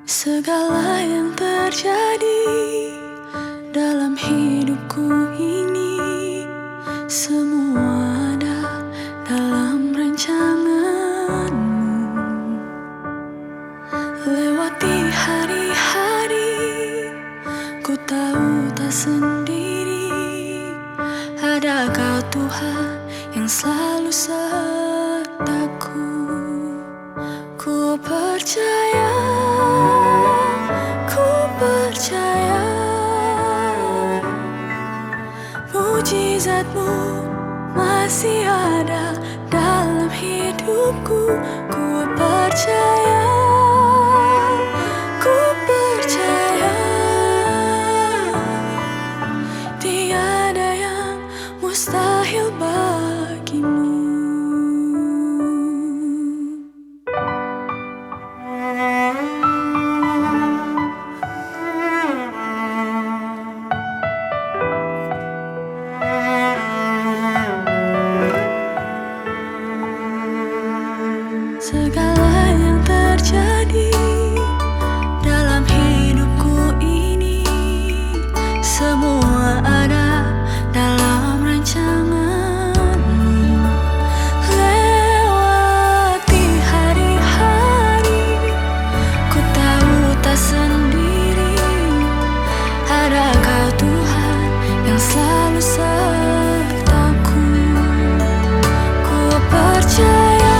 Segala yang terjadi dalam hidupku ini, semua ada dalam rancanganmu. Lewati hari-hari, ku tahu tak sendiri. Ada Kau Tuhan yang selalu sertaku. Ku percaya, ku percaya, mujizat-Mu masih ada dalam hidupku. Ku percaya, ku percaya, tiada yang mustahil bagimu. Segala yang terjadi dalam hidupku ini, semua ada dalam rancangan-Mu. Lewati hari-hari, ku tahu tak sendiri. Ada Kau Tuhan yang selalu sertaku. Ku percaya,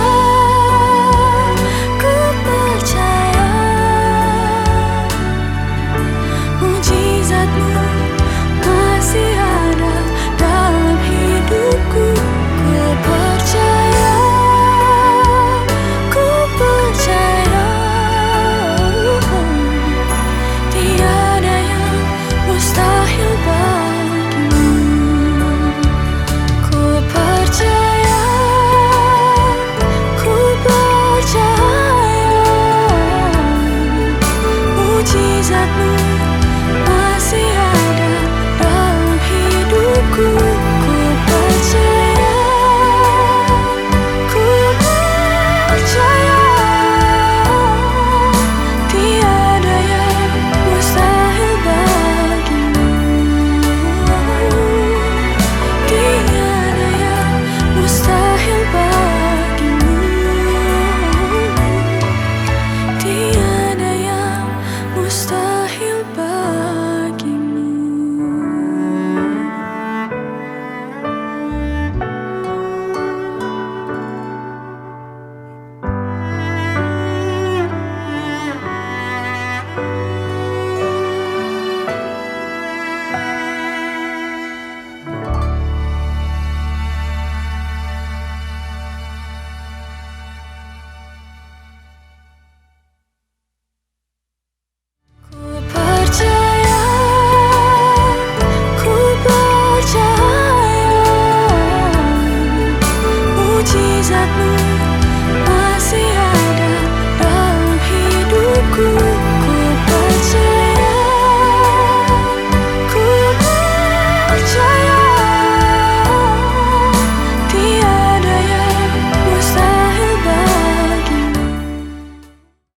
masih ada dalam hidupku. Ku percaya, ku percaya, tiada yang mustahil bagimu. Ku percaya, ku percaya, mujizat-Mu